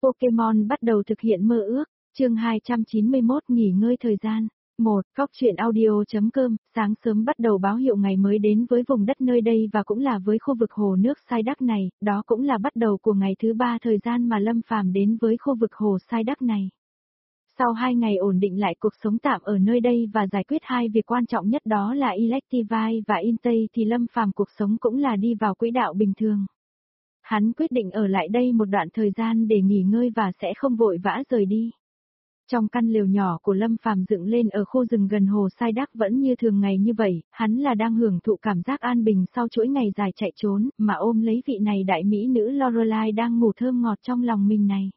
Pokemon bắt đầu thực hiện mơ ước, chương 291 nghỉ ngơi thời gian. 1. Góc truyện audio.com, sáng sớm bắt đầu báo hiệu ngày mới đến với vùng đất nơi đây và cũng là với khu vực hồ nước Sai Đắc này, đó cũng là bắt đầu của ngày thứ 3 thời gian mà Lâm Phàm đến với khu vực hồ Sai Đắc này. Sau 2 ngày ổn định lại cuộc sống tạm ở nơi đây và giải quyết 2 việc quan trọng nhất đó là Electivire và Intei thì Lâm Phàm cuộc sống cũng là đi vào quỹ đạo bình thường. Hắn quyết định ở lại đây một đoạn thời gian để nghỉ ngơi và sẽ không vội vã rời đi. Trong căn lều nhỏ của Lâm Phàm dựng lên ở khu rừng gần hồ Sai Đắc vẫn như thường ngày như vậy, hắn là đang hưởng thụ cảm giác an bình sau chuỗi ngày dài chạy trốn, mà ôm lấy vị này đại mỹ nữ Lorelai đang ngủ thơm ngọt trong lòng mình này.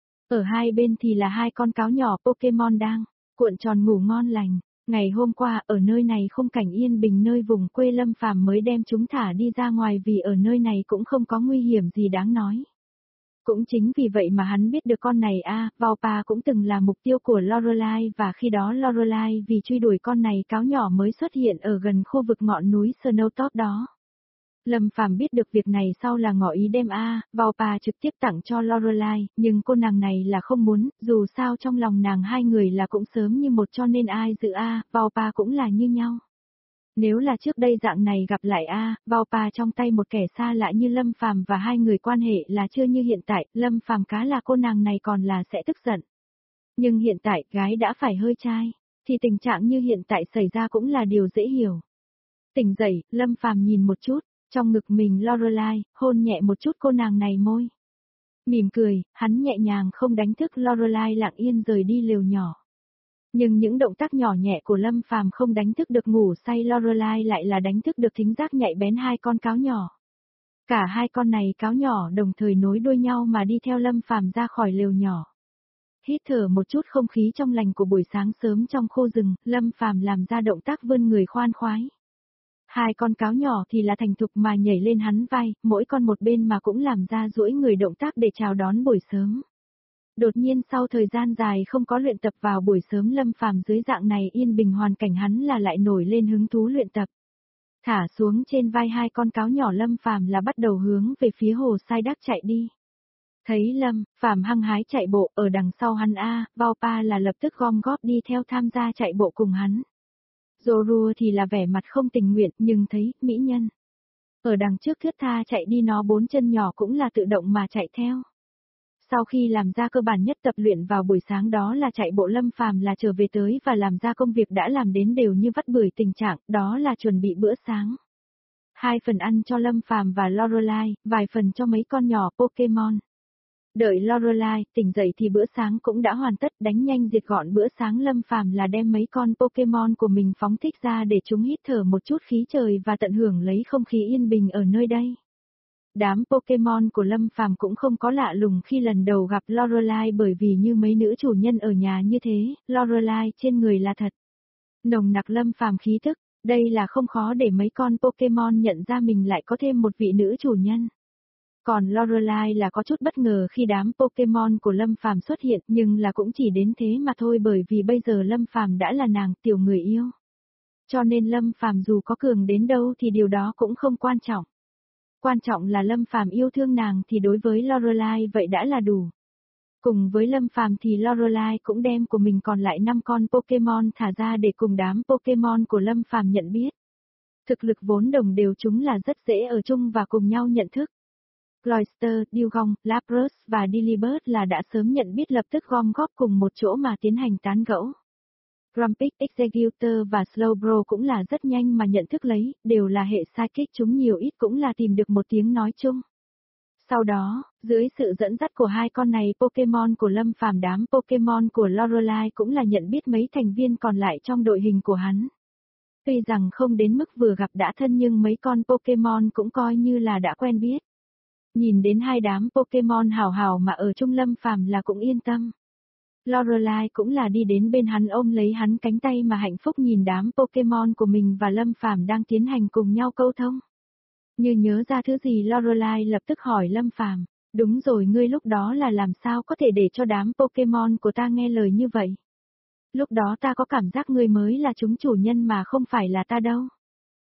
Ở hai bên thì là 2 con cáo nhỏ Pokemon đang cuộn tròn ngủ ngon lành. Ngày hôm qua ở nơi này khung cảnh yên bình nơi vùng quê Lâm Phàm mới đem chúng thả đi ra ngoài vì ở nơi này cũng không có nguy hiểm gì đáng nói. Cũng chính vì vậy mà hắn biết được con này Vaupa cũng từng là mục tiêu của Lorelai và khi đó Lorelai vì truy đuổi con này cáo nhỏ mới xuất hiện ở gần khu vực ngọn núi Snowtop đó. Lâm Phàm biết được việc này sau là ngỏ ý đem Vaupa trực tiếp tặng cho Lorelai, nhưng cô nàng này là không muốn, dù sao trong lòng nàng hai người là cũng sớm như một cho nên ai giữ Vaupa cũng là như nhau. Nếu là trước đây dạng này gặp lại Vaupa trong tay một kẻ xa lạ như Lâm Phàm và hai người quan hệ là chưa như hiện tại, Lâm Phàm cá là cô nàng này còn là sẽ tức giận. Nhưng hiện tại gái đã phải hơi trai, thì tình trạng như hiện tại xảy ra cũng là điều dễ hiểu. Tỉnh dậy, Lâm Phàm nhìn một chút, trong ngực mình Lorelai, hôn nhẹ một chút cô nàng này môi. Mỉm cười, hắn nhẹ nhàng không đánh thức Lorelai lặng yên rời đi lều nhỏ. Nhưng những động tác nhỏ nhẹ của Lâm Phàm không đánh thức được ngủ say Lorelai lại là đánh thức được thính giác nhạy bén 2 con cáo nhỏ. Cả 2 con này cáo nhỏ đồng thời nối đuôi nhau mà đi theo Lâm Phàm ra khỏi lều nhỏ. Hít thở một chút không khí trong lành của buổi sáng sớm trong khu rừng, Lâm Phàm làm ra động tác vươn người khoan khoái. 2 con cáo nhỏ thì là thành thục mà nhảy lên hắn vai, mỗi con một bên mà cũng làm ra duỗi người động tác để chào đón buổi sớm. Đột nhiên sau thời gian dài không có luyện tập vào buổi sớm Lâm Phàm dưới dạng này yên bình hoàn cảnh hắn là lại nổi lên hứng thú luyện tập. Thả xuống trên vai 2 con cáo nhỏ Lâm Phàm là bắt đầu hướng về phía hồ Sai Đắc chạy đi. Thấy Lâm Phàm hăng hái chạy bộ ở đằng sau hắn Vaupa là lập tức gom góp đi theo tham gia chạy bộ cùng hắn. Zorua thì là vẻ mặt không tình nguyện nhưng thấy mỹ nhân ở đằng trước thướt tha chạy đi nó 4 chân nhỏ cũng là tự động mà chạy theo. Sau khi làm ra cơ bản nhất tập luyện vào buổi sáng đó là chạy bộ Lâm Phàm là trở về tới và làm ra công việc đã làm đến đều như vắt bưởi tình trạng, đó là chuẩn bị bữa sáng. 2 phần ăn cho Lâm Phàm và Lorelai, vài phần cho mấy con nhỏ Pokemon. Đợi Lorelai tỉnh dậy thì bữa sáng cũng đã hoàn tất, đánh nhanh diệt gọn bữa sáng Lâm Phàm là đem mấy con Pokemon của mình phóng thích ra để chúng hít thở một chút khí trời và tận hưởng lấy không khí yên bình ở nơi đây. Đám Pokemon của Lâm Phàm cũng không có lạ lùng khi lần đầu gặp Lorelai bởi vì như mấy nữ chủ nhân ở nhà như thế, Lorelai trên người là thật. Nồng nặc Lâm Phàm khí thức, đây là không khó để mấy con Pokemon nhận ra mình lại có thêm một vị nữ chủ nhân. Còn Lorelai là có chút bất ngờ khi đám Pokemon của Lâm Phàm xuất hiện nhưng là cũng chỉ đến thế mà thôi bởi vì bây giờ Lâm Phàm đã là nàng tiểu người yêu. Cho nên Lâm Phàm dù có cường đến đâu thì điều đó cũng không quan trọng. Quan trọng là Lâm Phàm yêu thương nàng thì đối với Lorelai vậy đã là đủ. Cùng với Lâm Phàm thì Lorelai cũng đem của mình còn lại 5 con Pokemon thả ra để cùng đám Pokemon của Lâm Phàm nhận biết. Thực lực vốn đồng đều chúng là rất dễ ở chung và cùng nhau nhận thức. Cloyster, Dewgong, Lapras và Delibird là đã sớm nhận biết lập tức gom góp cùng một chỗ mà tiến hành tán gẫu. Grumpig, Executor và Slowbro cũng là rất nhanh mà nhận thức lấy, đều là hệ psychic chúng nhiều ít cũng là tìm được một tiếng nói chung. Sau đó, dưới sự dẫn dắt của 2 con này Pokemon của Lâm Phàm đám Pokemon của Lorelai cũng là nhận biết mấy thành viên còn lại trong đội hình của hắn. Tuy rằng không đến mức vừa gặp đã thân nhưng mấy con Pokemon cũng coi như là đã quen biết. Nhìn đến 2 đám Pokemon hào hào mà ở chung Lâm Phàm là cũng yên tâm. Lorelai cũng là đi đến bên hắn ôm lấy hắn cánh tay mà hạnh phúc nhìn đám Pokemon của mình và Lâm Phàm đang tiến hành cùng nhau câu thông. Như nhớ ra thứ gì Lorelai lập tức hỏi Lâm Phàm, đúng rồi ngươi lúc đó là làm sao có thể để cho đám Pokemon của ta nghe lời như vậy? Lúc đó ta có cảm giác ngươi mới là chúng chủ nhân mà không phải là ta đâu.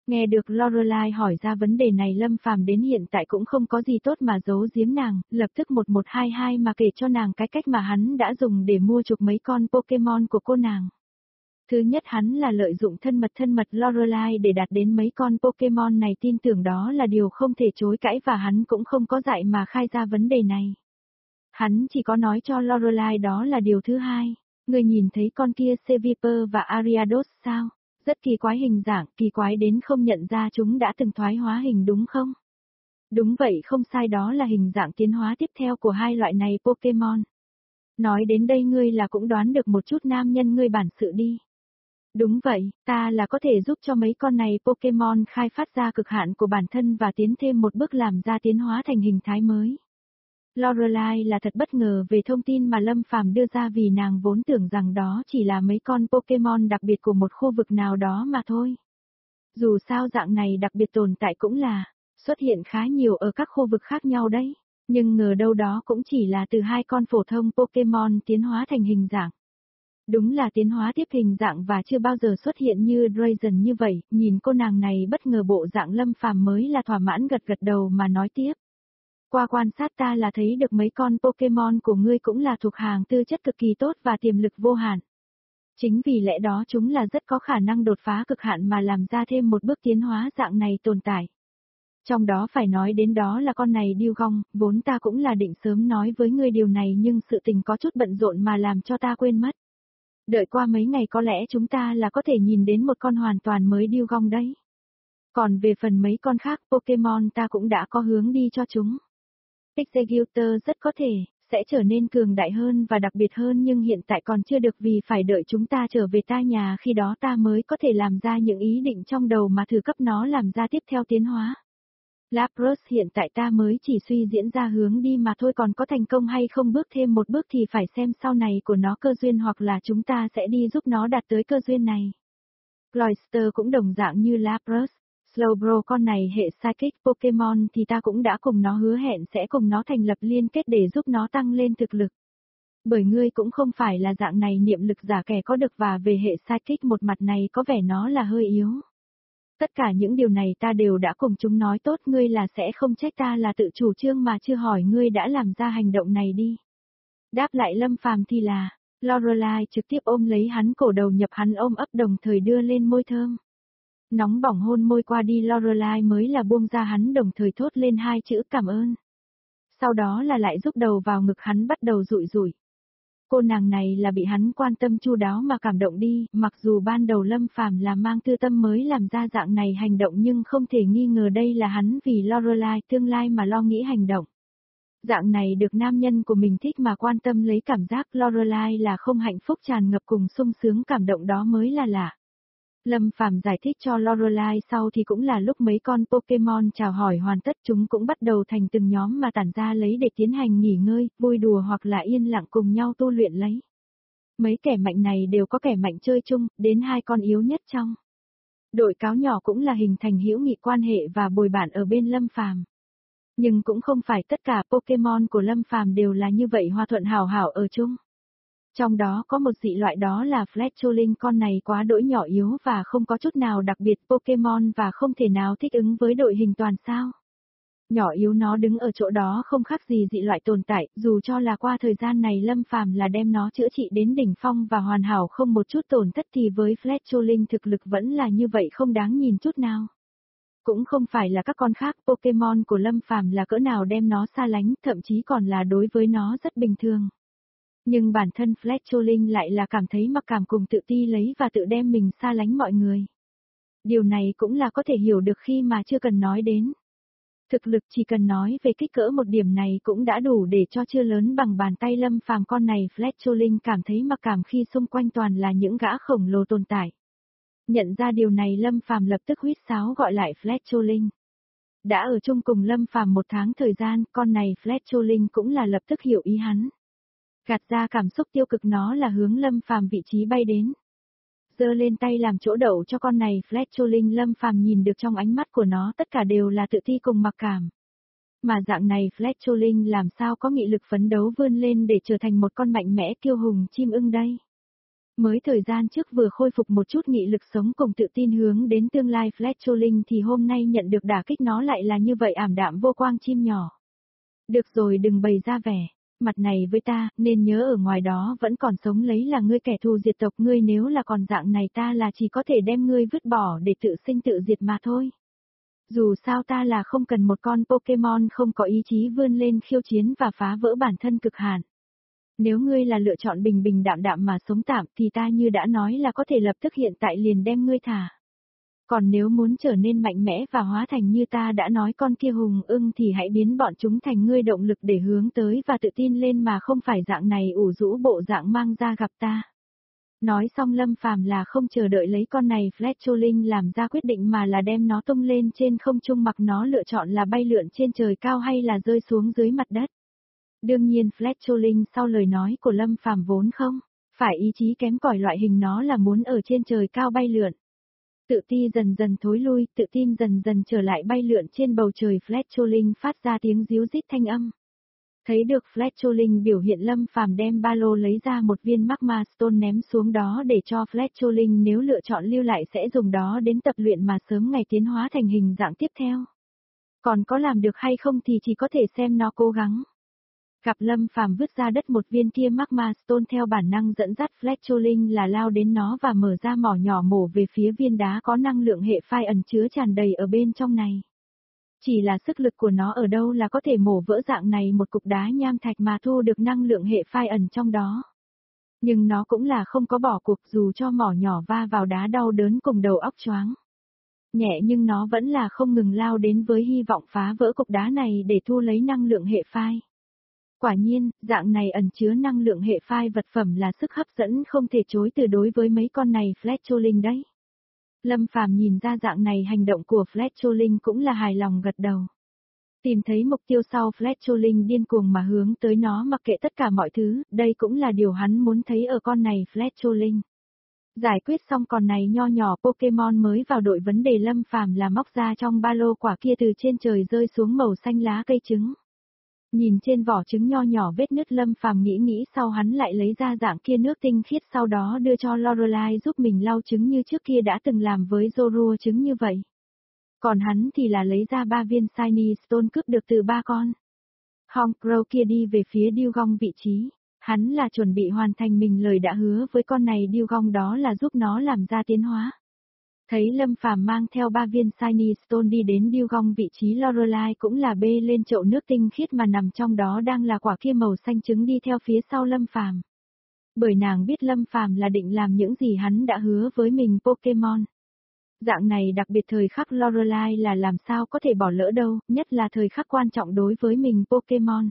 Nghe được Lorelai hỏi ra vấn đề này Lâm Phàm đến hiện tại cũng không có gì tốt mà giấu giếm nàng, lập tức 1122 mà kể cho nàng cái cách mà hắn đã dùng để mua chuộc mấy con Pokemon của cô nàng. Thứ nhất hắn là lợi dụng thân mật Lorelai để đạt đến mấy con Pokemon này, tin tưởng đó là điều không thể chối cãi và hắn cũng không có dại mà khai ra vấn đề này. Hắn chỉ có nói cho Lorelai đó là điều thứ hai. Người nhìn thấy con kia Seviper và Ariados sao? Rất kỳ quái hình dạng, kỳ quái đến không nhận ra chúng đã từng thoái hóa hình đúng không? Đúng vậy, không sai, đó là hình dạng tiến hóa tiếp theo của hai loại này Pokemon. Nói đến đây ngươi là cũng đoán được một chút nam nhân ngươi bản sự đi. Đúng vậy, ta là có thể giúp cho mấy con này Pokemon khai phát ra cực hạn của bản thân và tiến thêm một bước làm ra tiến hóa thành hình thái mới. Lorelai là thật bất ngờ về thông tin mà Lâm Phàm đưa ra vì nàng vốn tưởng rằng đó chỉ là mấy con Pokemon đặc biệt của một khu vực nào đó mà thôi. Dù sao dạng này đặc biệt tồn tại cũng là xuất hiện khá nhiều ở các khu vực khác nhau đấy, nhưng ngờ đâu đó cũng chỉ là từ hai con phổ thông Pokemon tiến hóa thành hình dạng. Đúng là tiến hóa tiếp hình dạng và chưa bao giờ xuất hiện như Drazen như vậy, nhìn cô nàng này bất ngờ bộ dạng Lâm Phàm mới là thỏa mãn gật gật đầu mà nói tiếp. Qua quan sát ta là thấy được mấy con Pokemon của ngươi cũng là thuộc hàng tư chất cực kỳ tốt và tiềm lực vô hạn. Chính vì lẽ đó chúng là rất có khả năng đột phá cực hạn mà làm ra thêm một bước tiến hóa dạng này tồn tại. Trong đó phải nói đến đó là con này Dugong, vốn ta cũng là định sớm nói với ngươi điều này nhưng sự tình có chút bận rộn mà làm cho ta quên mất. Đợi qua mấy ngày có lẽ chúng ta là có thể nhìn đến một con hoàn toàn mới Dugong đấy. Còn về phần mấy con khác Pokemon ta cũng đã có hướng đi cho chúng. Executor rất có thể sẽ trở nên cường đại hơn và đặc biệt hơn nhưng hiện tại còn chưa được vì phải đợi chúng ta trở về ta nhà khi đó ta mới có thể làm ra những ý định trong đầu mà thử cấp nó làm ra tiếp theo tiến hóa. Lapras hiện tại ta mới chỉ suy diễn ra hướng đi mà thôi, còn có thành công hay không bước thêm một bước thì phải xem sau này của nó cơ duyên hoặc là chúng ta sẽ đi giúp nó đạt tới cơ duyên này. Cloyster cũng đồng dạng như Lapras. Slowbro con này hệ Psychic Pokemon thì ta cũng đã cùng nó hứa hẹn sẽ cùng nó thành lập liên kết để giúp nó tăng lên thực lực. Bởi ngươi cũng không phải là dạng này niệm lực giả kẻ có được và về hệ Psychic một mặt này có vẻ nó là hơi yếu. Tất cả những điều này ta đều đã cùng chúng nói tốt, ngươi là sẽ không trách ta là tự chủ trương mà chưa hỏi ngươi đã làm ra hành động này đi. Đáp lại Lâm Phàm thì là, Lorelai trực tiếp ôm lấy hắn cổ đầu nhập hắn ôm ấp đồng thời đưa lên môi thơm. Nóng bỏng hôn môi qua đi Lorelai mới là buông ra hắn đồng thời thốt lên hai chữ cảm ơn. Sau đó là lại rúc đầu vào ngực hắn bắt đầu rụi rụi. Cô nàng này là bị hắn quan tâm chu đáo mà cảm động đi, mặc dù ban đầu Lâm Phàm là mang tư tâm mới làm ra dạng này hành động nhưng không thể nghi ngờ đây là hắn vì Lorelai tương lai mà lo nghĩ hành động. Dạng này được nam nhân của mình thích mà quan tâm lấy cảm giác Lorelai là không hạnh phúc tràn ngập cùng sung sướng cảm động đó mới là lạ. Lâm Phàm giải thích cho Lorelai sau thì cũng là lúc mấy con Pokemon chào hỏi hoàn tất chúng cũng bắt đầu thành từng nhóm mà tản ra lấy để tiến hành nghỉ ngơi, vui đùa hoặc là yên lặng cùng nhau tu luyện lấy. Mấy kẻ mạnh này đều có kẻ mạnh chơi chung, đến hai con yếu nhất trong đội cáo nhỏ cũng là hình thành hữu nghị quan hệ và bồi bạn ở bên Lâm Phàm. Nhưng cũng không phải tất cả Pokemon của Lâm Phàm đều là như vậy hòa thuận hảo hảo ở chung. Trong đó có một dị loại đó là Fletchling, con này quá đỗi nhỏ yếu và không có chút nào đặc biệt Pokemon và không thể nào thích ứng với đội hình toàn sao. Nhỏ yếu nó đứng ở chỗ đó không khác gì dị loại tồn tại, dù cho là qua thời gian này Lâm Phàm là đem nó chữa trị đến đỉnh phong và hoàn hảo không một chút tổn thất thì với Fletchling thực lực vẫn là như vậy không đáng nhìn chút nào. Cũng không phải là các con khác Pokemon của Lâm Phàm là cỡ nào đem nó xa lánh, thậm chí còn là đối với nó rất bình thường. Nhưng bản thân Fletchling lại là cảm thấy mặc cảm cùng tự ti lấy và tự đem mình xa lánh mọi người. Điều này cũng là có thể hiểu được khi mà chưa cần nói đến. Thực lực chỉ cần nói về kích cỡ một điểm này cũng đã đủ để cho chưa lớn bằng bàn tay Lâm Phàm con này Fletchling cảm thấy mặc cảm khi xung quanh toàn là những gã khổng lồ tồn tại. Nhận ra điều này Lâm Phàm lập tức huýt sáo gọi lại Fletchling. Đã ở chung cùng Lâm Phàm một tháng thời gian, con này Fletchling cũng là lập tức hiểu ý hắn. Gạt ra cảm xúc tiêu cực nó là hướng Lâm Phàm vị trí bay đến. Giơ lên tay làm chỗ đậu cho con này Fletchling, Lâm Phàm nhìn được trong ánh mắt của nó tất cả đều là tự ti cùng mặc cảm. Mà dạng này Fletchling làm sao có nghị lực phấn đấu vươn lên để trở thành một con mạnh mẽ kiêu hùng chim ưng đây. Mới thời gian trước vừa khôi phục một chút nghị lực sống cùng tự tin hướng đến tương lai Fletcholing thì hôm nay nhận được đả kích nó lại là như vậy ảm đạm vô quang chim nhỏ. Được rồi đừng bày ra vẻ, mặt này với ta, nên nhớ ở ngoài đó vẫn còn sống lấy là ngươi kẻ thù diệt tộc ngươi nếu là còn dạng này ta là chỉ có thể đem ngươi vứt bỏ để tự sinh tự diệt mà thôi. Dù sao ta là không cần một con Pokemon không có ý chí vươn lên khiêu chiến và phá vỡ bản thân cực hạn. Nếu ngươi là lựa chọn bình bình đạm đạm mà sống tạm thì ta như đã nói là có thể lập tức hiện tại liền đem ngươi thả. Còn nếu muốn trở nên mạnh mẽ và hóa thành như ta đã nói con kia hùng ưng thì hãy biến bọn chúng thành ngươi động lực để hướng tới và tự tin lên mà không phải dạng này ủ rũ bộ dạng mang ra gặp ta. Nói xong Lâm Phàm là không chờ đợi lấy con này Fletcholing làm ra quyết định mà là đem nó tung lên trên không trung mặc nó lựa chọn là bay lượn trên trời cao hay là rơi xuống dưới mặt đất. Đương nhiên Fletcholing sau lời nói của Lâm Phàm vốn không, phải ý chí kém cỏi loại hình nó là muốn ở trên trời cao bay lượn. Tự ti dần dần thối lui, tự tin dần dần trở lại bay lượn trên bầu trời Fletcholing phát ra tiếng ríu rít thanh âm. Thấy được Fletcholing biểu hiện Lâm Phàm đem ba lô lấy ra một viên Magma Stone ném xuống đó để cho Fletcholing nếu lựa chọn lưu lại sẽ dùng đó đến tập luyện mà sớm ngày tiến hóa thành hình dạng tiếp theo. Còn có làm được hay không thì chỉ có thể xem nó cố gắng. Gặp Lâm Phàm vứt ra đất một viên kia Magma Stone theo bản năng dẫn dắt Fletcholing là lao đến nó và mở ra mỏ nhỏ mổ về phía viên đá có năng lượng hệ phai ẩn chứa tràn đầy ở bên trong này. Chỉ là sức lực của nó ở đâu là có thể mổ vỡ dạng này một cục đá nham thạch mà thu được năng lượng hệ phai ẩn trong đó. Nhưng nó cũng là không có bỏ cuộc dù cho mỏ nhỏ va vào đá đau đớn cùng đầu óc choáng. Nhẹ nhưng nó vẫn là không ngừng lao đến với hy vọng phá vỡ cục đá này để thu lấy năng lượng hệ phai. Quả nhiên, dạng này ẩn chứa năng lượng hệ phai vật phẩm là sức hấp dẫn không thể chối từ đối với mấy con này Fletcholing đấy. Lâm Phàm nhìn ra dạng này hành động của Fletcholing cũng là hài lòng gật đầu. Tìm thấy mục tiêu sau Fletcholing điên cuồng mà hướng tới nó mặc kệ tất cả mọi thứ, đây cũng là điều hắn muốn thấy ở con này Fletcholing. Giải quyết xong con này nho nhỏ Pokemon mới vào đội vấn đề Lâm Phàm là móc ra trong ba lô quả kia từ trên trời rơi xuống màu xanh lá cây trứng. Nhìn trên vỏ trứng nho nhỏ vết nứt Lâm Phàm nghĩ sau hắn lại lấy ra dạng kia nước tinh khiết sau đó đưa cho Lorelai giúp mình lau trứng như trước kia đã từng làm với Zorua trứng như vậy. Còn hắn thì là lấy ra 3 viên Shiny Stone cướp được từ 3 con. Honchkrow kia đi về phía Dewgong vị trí. Hắn là chuẩn bị hoàn thành mình lời đã hứa với con này Dewgong đó là giúp nó làm ra tiến hóa. Thấy Lâm Phàm mang theo 3 viên Shiny Stone đi đến Dewgong vị trí Lorelai cũng là bê lên chậu nước tinh khiết mà nằm trong đó đang là quả kia màu xanh trứng đi theo phía sau Lâm Phàm. Bởi nàng biết Lâm Phàm là định làm những gì hắn đã hứa với mình Pokemon. Dạng này đặc biệt thời khắc Lorelai là làm sao có thể bỏ lỡ đâu, nhất là thời khắc quan trọng đối với mình Pokemon.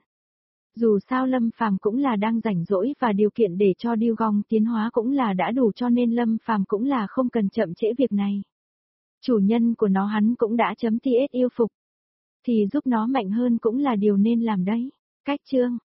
Dù sao Lâm Phàm cũng là đang rảnh rỗi và điều kiện để cho Dewgong tiến hóa cũng là đã đủ cho nên Lâm Phàm cũng là không cần chậm trễ việc này. Chủ nhân của nó hắn cũng đã chấm TS yêu phục. Thì giúp nó mạnh hơn cũng là điều nên làm đấy. Cách chương